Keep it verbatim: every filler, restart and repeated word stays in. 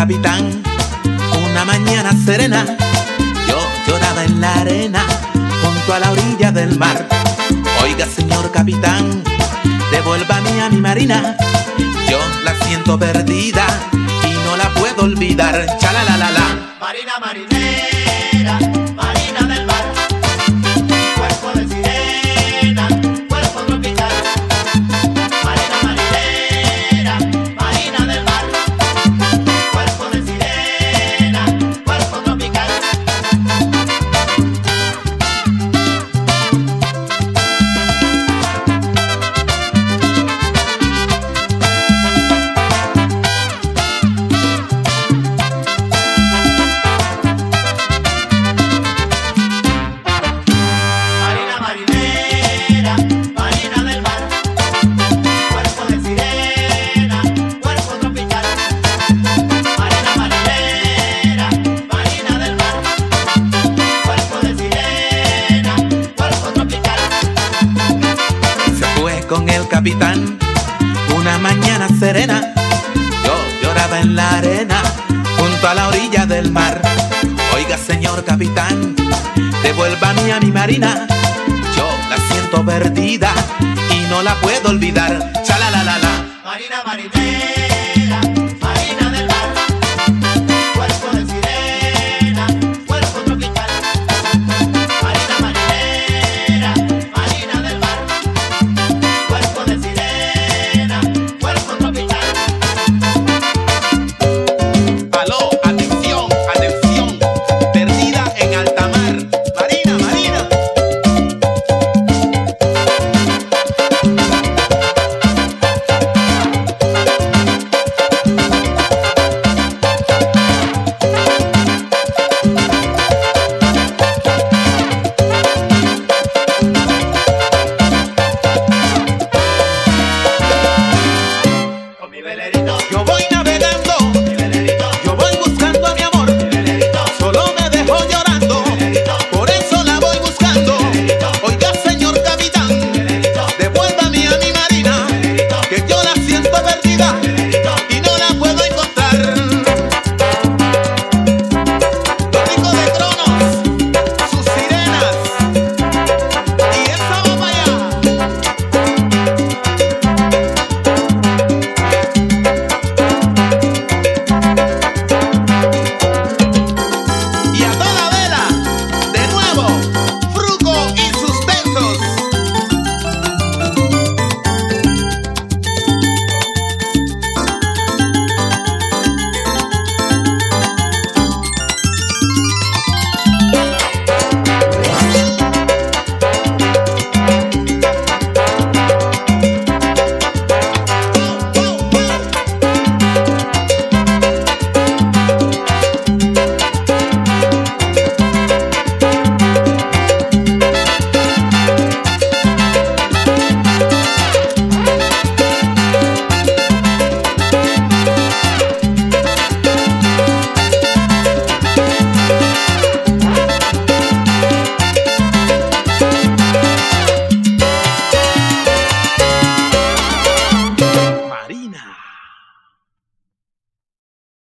capitán. Una mañana serena, yo lloraba en la arena, junto a la orilla del mar. Oiga, señor capitán, devuélvame a mi marina, yo la siento perdida y no la puedo olvidar. Chalalalala. Marina marinera, marina del mar, cuerpo de sirena, cuerpo tropical. Marina marinera, marina del mar, cuerpo de sirena, cuerpo tropical. Con el capitán, una mañana serena, yo lloraba en la arena, junto a la orilla del mar. Oiga, señor capitán, devuélvame a mi marina, yo la siento perdida y no la puedo olvidar. Chalalalala. Marina marinera.